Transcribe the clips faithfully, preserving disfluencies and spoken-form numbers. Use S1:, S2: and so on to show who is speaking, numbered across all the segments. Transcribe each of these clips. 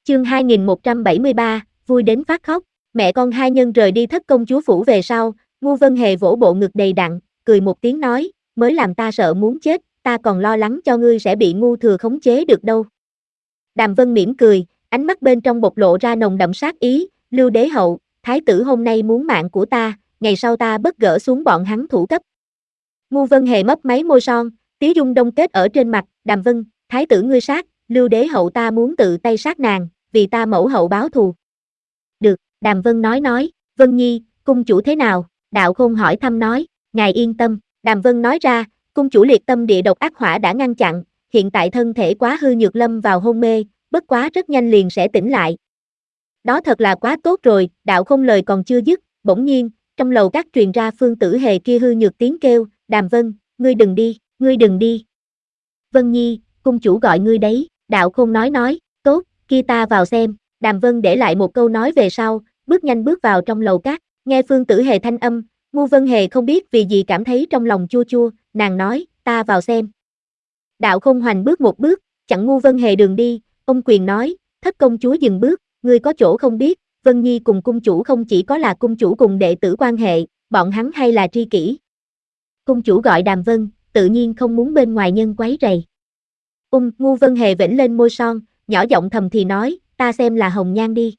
S1: Chương hai nghìn một trăm bảy mươi ba, vui đến phát khóc. Mẹ con hai nhân rời đi thất công chúa phủ về sau, Ngu Vân Hề vỗ bộ ngực đầy đặn, cười một tiếng nói, mới làm ta sợ muốn chết, ta còn lo lắng cho ngươi sẽ bị ngu thừa khống chế được đâu. Đàm Vân mỉm cười, ánh mắt bên trong bộc lộ ra nồng đậm sát ý, Lưu Đế hậu, thái tử hôm nay muốn mạng của ta, ngày sau ta bất gỡ xuống bọn hắn thủ cấp. Ngu Vân Hề mấp máy môi son, tiếu dung đông kết ở trên mặt, Đàm Vân, thái tử ngươi sát, Lưu Đế hậu ta muốn tự tay sát nàng, vì ta mẫu hậu báo thù. Được, Đàm Vân nói nói, Vân Nhi, cung chủ thế nào? Đạo Khôn hỏi thăm nói, ngài yên tâm, Đàm Vân nói ra, cung chủ liệt tâm địa độc ác hỏa đã ngăn chặn, hiện tại thân thể quá hư nhược lâm vào hôn mê, bất quá rất nhanh liền sẽ tỉnh lại. Đó thật là quá tốt rồi, Đạo Khôn lời còn chưa dứt, bỗng nhiên, trong lầu các truyền ra Phương Tử Hề kia hư nhược tiếng kêu, Đàm Vân, ngươi đừng đi, ngươi đừng đi. Vân Nhi, cung chủ gọi ngươi đấy, Đạo Khôn nói nói, tốt, kia ta vào xem, Đàm Vân để lại một câu nói về sau, bước nhanh bước vào trong lầu các, nghe Phương Tử Hề thanh âm, Ngu Vân Hề không biết vì gì cảm thấy trong lòng chua chua, nàng nói, ta vào xem. Đạo Khôn hoành bước một bước, chặn Ngu Vân Hề đường đi, ông quyền nói, thất công chúa dừng bước, ngươi có chỗ không biết, Vân Nhi cùng cung chủ không chỉ có là cung chủ cùng đệ tử quan hệ, bọn hắn hay là tri kỷ. Cung chủ gọi Đàm Vân, tự nhiên không muốn bên ngoài nhân quấy rầy. Ung, Ngu Vân Hề vểnh lên môi son, nhỏ giọng thầm thì nói, ta xem là hồng nhan đi.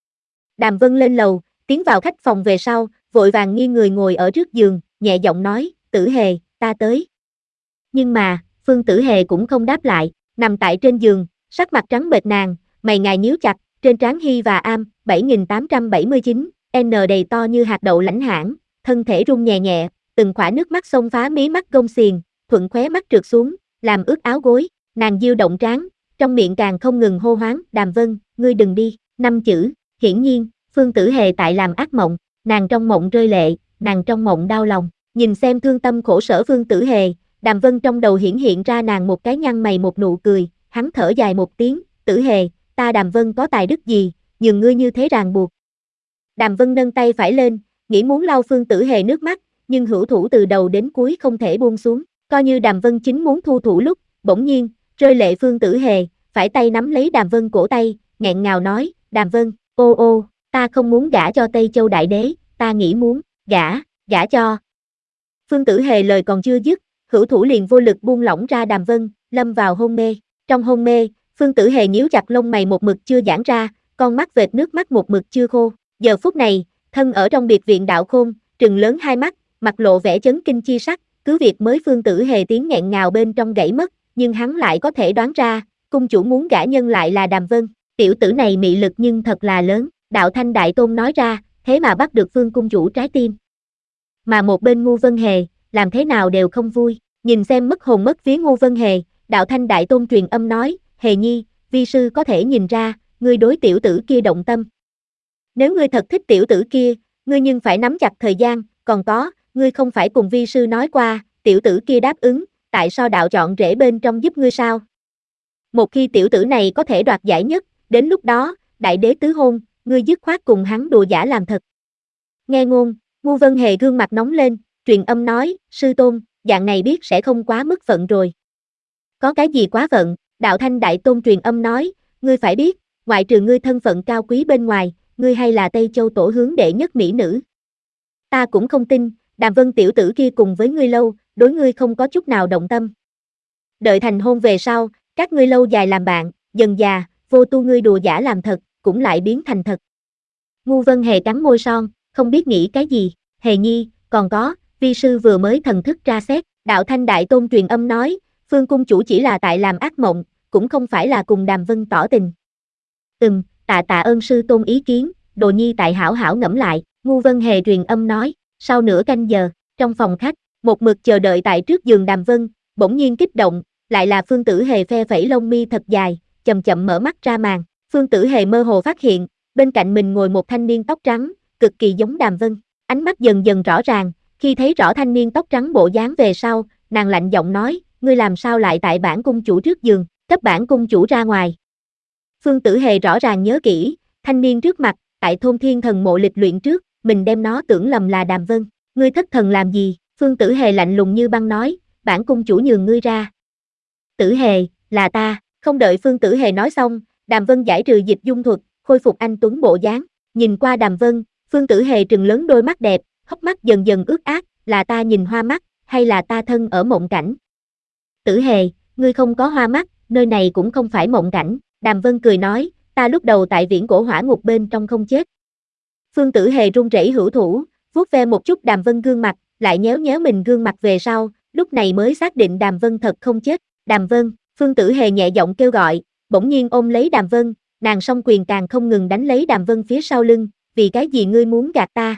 S1: Đàm Vân lên lầu, tiến vào khách phòng về sau, vội vàng nghiêng người ngồi ở trước giường, nhẹ giọng nói, Tử Hề, ta tới. Nhưng mà, Phương Tử Hề cũng không đáp lại, nằm tại trên giường, sắc mặt trắng bệch nàng, mày ngài nhíu chặt, trên trán Hy và Am, bảy nghìn tám trăm bảy mươi chín, N đầy to như hạt đậu lãnh hãn, thân thể run nhẹ nhẹ, từng khỏa nước mắt xông phá mí mắt gông xiềng, thuận khóe mắt trượt xuống, làm ướt áo gối, nàng diêu động trán, trong miệng càng không ngừng hô hoáng, Đàm Vân, ngươi đừng đi, năm chữ, hiển nhiên, Phương Tử Hề tại làm ác mộng, nàng trong mộng rơi lệ, nàng trong mộng đau lòng, nhìn xem thương tâm khổ sở Phương Tử Hề, Đàm Vân trong đầu hiển hiện ra nàng một cái nhăn mày một nụ cười, hắn thở dài một tiếng, Tử Hề, ta Đàm Vân có tài đức gì, nhường ngươi như thế ràng buộc. Đàm Vân nâng tay phải lên, nghĩ muốn lau Phương Tử Hề nước mắt, nhưng hữu thủ từ đầu đến cuối không thể buông xuống, coi như Đàm Vân chính muốn thu thủ lúc, bỗng nhiên, rơi lệ Phương Tử Hề, phải tay nắm lấy Đàm Vân cổ tay, nghẹn ngào nói, Đàm Vân, ô ô, ta không muốn gả cho Tây Châu Đại Đế, ta nghĩ muốn, gả, gả cho. Phương Tử Hề lời còn chưa dứt, hữu thủ liền vô lực buông lỏng ra Đàm Vân, lâm vào hôn mê. Trong hôn mê, Phương Tử Hề nhíu chặt lông mày một mực chưa giãn ra, con mắt vệt nước mắt một mực chưa khô. Giờ phút này, thân ở trong biệt viện Đạo Khôn, trừng lớn hai mắt, mặt lộ vẻ chấn kinh chi sắc, cứ việc mới Phương Tử Hề tiếng nghẹn ngào bên trong gãy mất, nhưng hắn lại có thể đoán ra, cung chủ muốn gả nhân lại là Đàm Vân, tiểu tử này mị lực nhưng thật là lớn, Đạo Thanh Đại Tôn nói ra, thế mà bắt được Phương cung chủ trái tim. Mà một bên Ngu Vân Hề, làm thế nào đều không vui, nhìn xem mất hồn mất vía Ngu Vân Hề, Đạo Thanh Đại Tôn truyền âm nói, Hề Nhi, vi sư có thể nhìn ra, ngươi đối tiểu tử kia động tâm. Nếu ngươi thật thích tiểu tử kia, ngươi nhưng phải nắm chặt thời gian, còn có, ngươi không phải cùng vi sư nói qua, tiểu tử kia đáp ứng, tại sao đạo chọn rễ bên trong giúp ngươi sao? Một khi tiểu tử này có thể đoạt giải nhất, đến lúc đó, đại đế tứ hôn, ngươi dứt khoát cùng hắn đùa giả làm thật. Nghe ngôn, Ngu Vân Hề gương mặt nóng lên, truyền âm nói, sư tôn, dạng này biết sẽ không quá mức phận rồi. Có cái gì quá phận, Đạo Thanh Đại Tôn truyền âm nói, ngươi phải biết, ngoại trừ ngươi thân phận cao quý bên ngoài, ngươi hay là Tây Châu tổ hướng đệ nhất mỹ nữ. Ta cũng không tin, Đàm Vân tiểu tử kia cùng với ngươi lâu, đối ngươi không có chút nào động tâm. Đợi thành hôn về sau, các ngươi lâu dài làm bạn, dần già, vô tu ngươi đùa giả làm thật, cũng lại biến thành thật. Ngu Vân Hề cắn môi son, không biết nghĩ cái gì, Hề Nhi, còn có, vi sư vừa mới thần thức tra xét, Đạo Thanh Đại Tôn truyền âm nói, Phương cung chủ chỉ là tại làm ác mộng, cũng không phải là cùng Đàm Vân tỏ tình. Ừm, tạ tạ ơn sư tôn ý kiến, đồ nhi tại hảo hảo ngẫm lại, Ngu Vân Hề truyền âm nói, sau nửa canh giờ, trong phòng khách, một mực chờ đợi tại trước giường Đàm Vân, bỗng nhiên kích động, lại là Phương Tử Hề phe phẩy lông mi thật dài, chậm chậm mở mắt ra màn, Phương Tử Hề mơ hồ phát hiện, bên cạnh mình ngồi một thanh niên tóc trắng, cực kỳ giống Đàm Vân, ánh mắt dần dần rõ ràng, khi thấy rõ thanh niên tóc trắng bộ dáng về sau, nàng lạnh giọng nói, ngươi làm sao lại tại bản cung chủ trước giường, cấp bản cung chủ ra ngoài. Phương Tử Hề rõ ràng nhớ kỹ, thanh niên trước mặt, tại thôn Thiên Thần mộ lịch luyện trước, mình đem nó tưởng lầm là Đàm Vân, ngươi thất thần làm gì, Phương Tử Hề lạnh lùng như băng nói, bản cung chủ nhường ngươi ra. Tử Hề, là ta, không đợi Phương Tử Hề nói xong, Đàm Vân giải trừ dịch dung thuật, khôi phục anh tuấn bộ dáng, nhìn qua Đàm Vân, Phương Tử Hề trừng lớn đôi mắt đẹp, hốc mắt dần dần ướt át, là ta nhìn hoa mắt, hay là ta thân ở mộng cảnh? Tử Hề, ngươi không có hoa mắt, nơi này cũng không phải mộng cảnh, Đàm Vân cười nói, ta lúc đầu tại viễn cổ hỏa ngục bên trong không chết. Phương Tử Hề run rẩy hữu thủ, vuốt ve một chút Đàm Vân gương mặt, lại nhéo nhéo mình gương mặt về sau, lúc này mới xác định Đàm Vân thật không chết. Đàm Vân, Phương Tử Hề nhẹ giọng kêu gọi, bỗng nhiên ôm lấy Đàm Vân, nàng song quyền càng không ngừng đánh lấy Đàm Vân phía sau lưng, vì cái gì ngươi muốn gạt ta?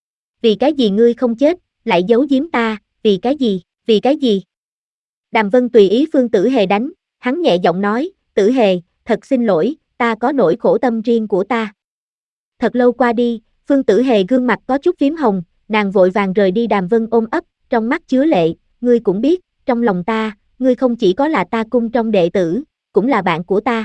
S1: Vì cái gì ngươi không chết, lại giấu giếm ta, vì cái gì, vì cái gì? Đàm Vân tùy ý Phương Tử Hề đánh, hắn nhẹ giọng nói, Tử Hề, thật xin lỗi, ta có nỗi khổ tâm riêng của ta. Thật lâu qua đi, Phương Tử Hề gương mặt có chút phím hồng, nàng vội vàng rời đi Đàm Vân ôm ấp, trong mắt chứa lệ, ngươi cũng biết, trong lòng ta, ngươi không chỉ có là ta cung trong đệ tử, cũng là bạn của ta.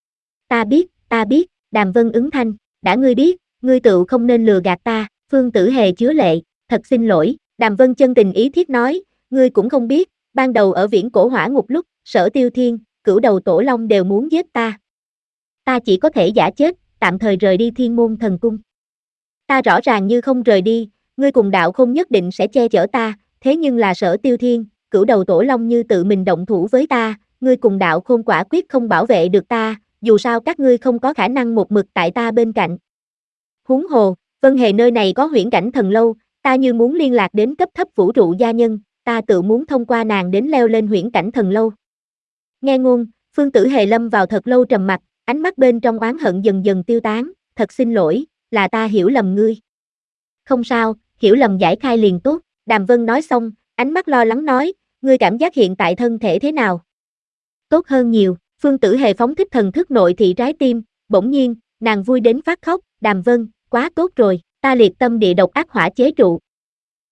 S1: Ta biết, ta biết, Đàm Vân ứng thanh, đã ngươi biết, ngươi tự không nên lừa gạt ta, Phương Tử Hề chứa lệ, thật xin lỗi, Đàm Vân chân tình ý thiết nói, ngươi cũng không biết, ban đầu ở viễn cổ hỏa ngục lúc, Sở Tiêu Thiên, Cửu Đầu Tổ Long đều muốn giết ta. Ta chỉ có thể giả chết, tạm thời rời đi Thiên Môn Thần Cung. Ta rõ ràng như không rời đi, ngươi cùng đạo không nhất định sẽ che chở ta, thế nhưng là Sở Tiêu Thiên, Cửu Đầu Tổ Long như tự mình động thủ với ta, ngươi cùng đạo khôn quả quyết không bảo vệ được ta, dù sao các ngươi không có khả năng một mực tại ta bên cạnh. Huống hồ, Vân Hề nơi này có huyễn cảnh thần lâu, ta như muốn liên lạc đến cấp thấp vũ trụ gia nhân, ta tự muốn thông qua nàng đến leo lên huyễn cảnh thần lâu. Nghe ngôn, Phương Tử Hề lâm vào thật lâu trầm mặc, ánh mắt bên trong oán hận dần dần tiêu tán, thật xin lỗi, là ta hiểu lầm ngươi. Không sao, hiểu lầm giải khai liền tốt, Đàm Vân nói xong, ánh mắt lo lắng nói, ngươi cảm giác hiện tại thân thể thế nào? Tốt hơn nhiều, Phương Tử Hề phóng thích thần thức nội thị trái tim, bỗng nhiên, nàng vui đến phát khóc, Đàm Vân, quá tốt rồi, ta liệt tâm địa độc ác hỏa chế trụ,